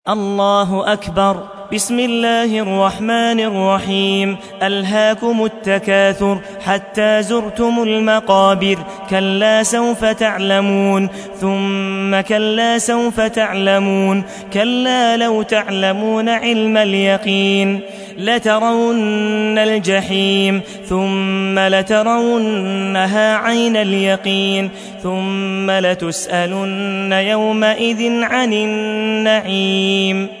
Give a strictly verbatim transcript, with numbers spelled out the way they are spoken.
الله أكبر. بسم الله الرحمن الرحيم. ألهاكم التكاثر حتى زرتم المقابر. كلا سوف تعلمون ثم كلا سوف تعلمون كلا لو تعلمون علم اليقين لترون الجحيم ثم لترونها عين اليقين ثم لتسألن يومئذ عن النعيم.